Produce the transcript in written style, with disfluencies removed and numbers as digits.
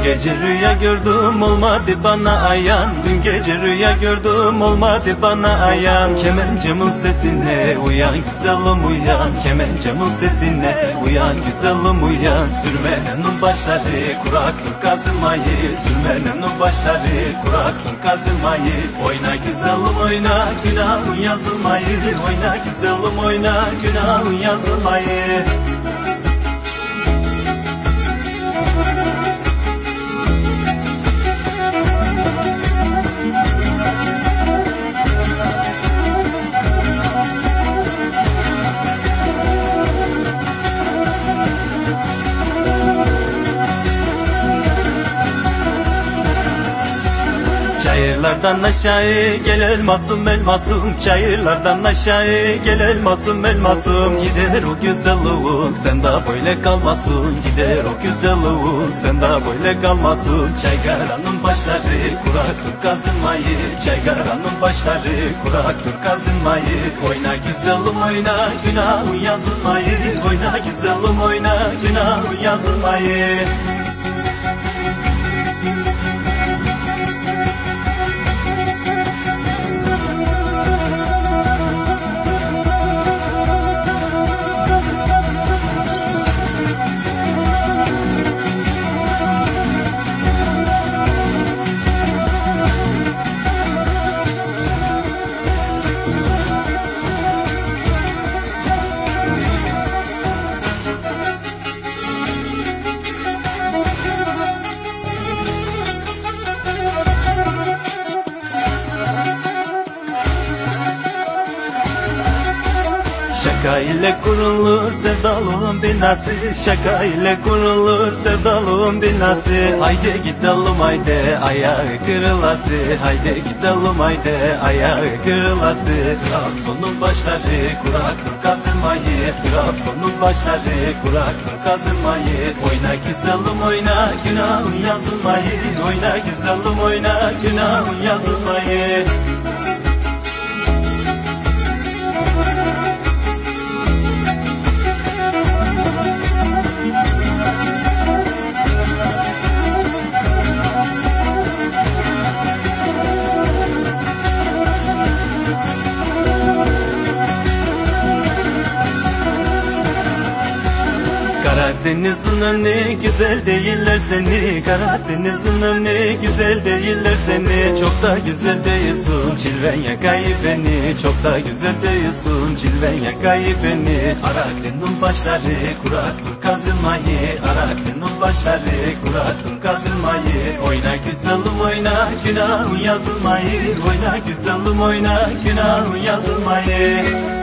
Dün gece rüya gördüm olmadı bana ayan. Dün gece rüya gördüm olmadı bana ayan. Kemencamın sesine uyan güzelim uyan. Kemencamın sesine uyan güzelim uyan. Sürmenin başları kuraklık kazımayı. Sürmenin başları kuraklık kazımayı. Oyna güzelim oyna günahın yazılmayı. Oyna güzelim oyna günahın yazılmayı. Çayırlardan aşağı gel elmasım elmasım. Çayırlardan aşağı gel elmasım elmasım. Gider o güzelliğin sen daha böyle kalmasın. Gider o güzelliğin sen daha böyle kalmasın. Çaygaranın başları kuraklık kazınmayı. Çaygaranın başları kuraklık kazınmayı. Oyna güzelim oyna günahın yazılmayı. Oyna güzelim oyna günahın yazılmayı. Şaka ile kurulur sevdalığın binası. Şaka ile kurulur sevdalığın binası. Haydi gidelim haydi ayağı kırılası. Haydi gidelim haydi ayağı kırılası. Trabzon'un başları kuraklık kazınmayı. Trabzon'un başları kuraklık kazınmayı. Oyna güzelim oyna günahın yazılmayı. Oyna güzelim oyna günahın yazılmayı. Karadeniz'in önü güzel değiller seni. Karadeniz'in önü güzel değiller seni. Çok da güzel değilsin cilven yakayı beni. Çok da güzel değilsin cilven yakayı beni. Araklı'nın başları kuraklık kazınmayı. Araklı'nın başları kuraklık kazınmayı. Oyna güzelim oyna günahın yazılmayı. Oyna güzelim oyna günahın yazılmayı.